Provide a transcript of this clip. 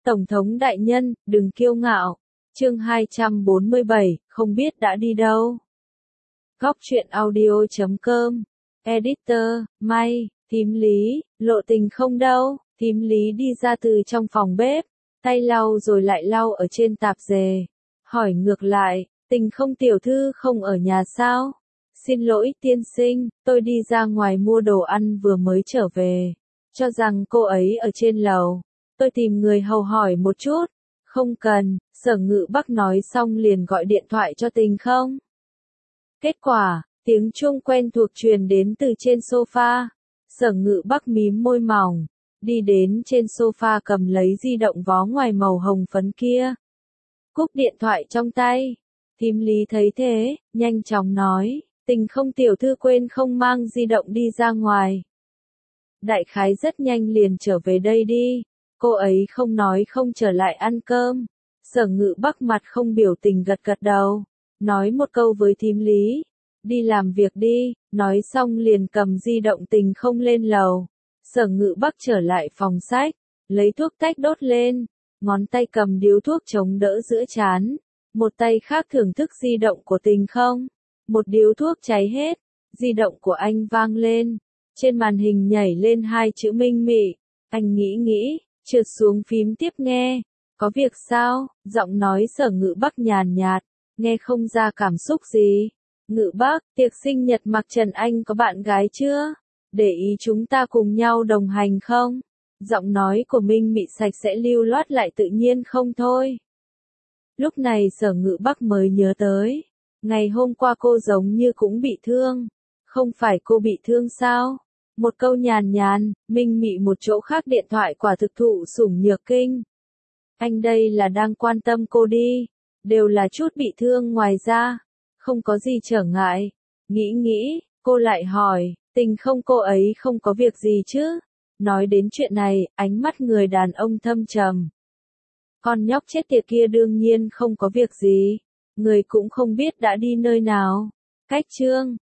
Tổng thống đại nhân, đừng kiêu ngạo. Chương 247, không biết đã đi đâu. Góc truyện audio.com. Editor, May, thím Lý, lộ tình không đâu. Thím Lý đi ra từ trong phòng bếp, tay lau rồi lại lau ở trên tạp dề. Hỏi ngược lại, Tình không tiểu thư không ở nhà sao? Xin lỗi tiên sinh, tôi đi ra ngoài mua đồ ăn vừa mới trở về. Cho rằng cô ấy ở trên lầu. Tôi tìm người hầu hỏi một chút. Không cần, Sở Ngự Bắc nói xong liền gọi điện thoại cho Tình không. Kết quả, tiếng chuông quen thuộc truyền đến từ trên sofa. Sở Ngự Bắc mím môi mỏng, đi đến trên sofa cầm lấy di động vó ngoài màu hồng phấn kia. Cúp điện thoại trong tay. Thím Lý thấy thế, nhanh chóng nói, Tình không tiểu thư quên không mang di động đi ra ngoài. Đại khái rất nhanh liền trở về đây đi. Cô ấy không nói không trở lại ăn cơm. Sở Ngự Bắc mặt không biểu tình gật gật đầu. Nói một câu với thím Lý. Đi làm việc đi. Nói xong liền cầm di động Tình không lên lầu. Sở Ngự Bắc trở lại phòng sách. Lấy thuốc tách đốt lên. Ngón tay cầm điếu thuốc chống đỡ giữa trán. Một tay khác thưởng thức di động của Tình không. Một điếu thuốc cháy hết. Di động của anh vang lên. Trên màn hình nhảy lên hai chữ Minh Mị. Anh nghĩ, trượt xuống phím tiếp nghe. Có việc sao? Giọng nói Sở Ngự Bắc nhàn nhạt, nghe không ra cảm xúc gì. Ngự Bắc, tiệc sinh nhật Mạc Trần Anh có bạn gái chưa? Để ý chúng ta cùng nhau đồng hành không? Giọng nói của Minh Mị sạch sẽ lưu loát lại tự nhiên không thôi. Lúc này Sở Ngự Bắc mới nhớ tới. Ngày hôm qua cô giống như cũng bị thương. Không phải cô bị thương sao? Một câu nhàn nhàn, Minh Mị một chỗ khác điện thoại quả thực thụ sủng nhược kinh. Anh đây là đang quan tâm cô đi. Đều là chút bị thương ngoài ra. Không có gì trở ngại. Nghĩ, cô lại hỏi, Tình không cô ấy không có việc gì chứ? Nói đến chuyện này, ánh mắt người đàn ông thâm trầm. Con nhóc chết tiệt kia đương nhiên không có việc gì. Người cũng không biết đã đi nơi nào. Cách chương.